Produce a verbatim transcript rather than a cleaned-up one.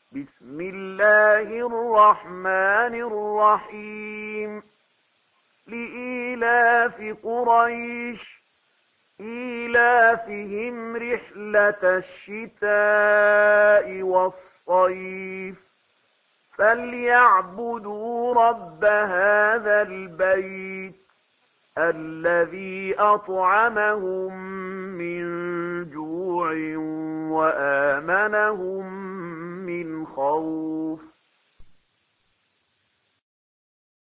بسم الله الرحمن الرحيم لإيلاف قريش إيلافهم رحلة الشتاء والصيف فليعبدوا رب هذا البيت الذي أطعمهم من جوع وآمنهم من خوف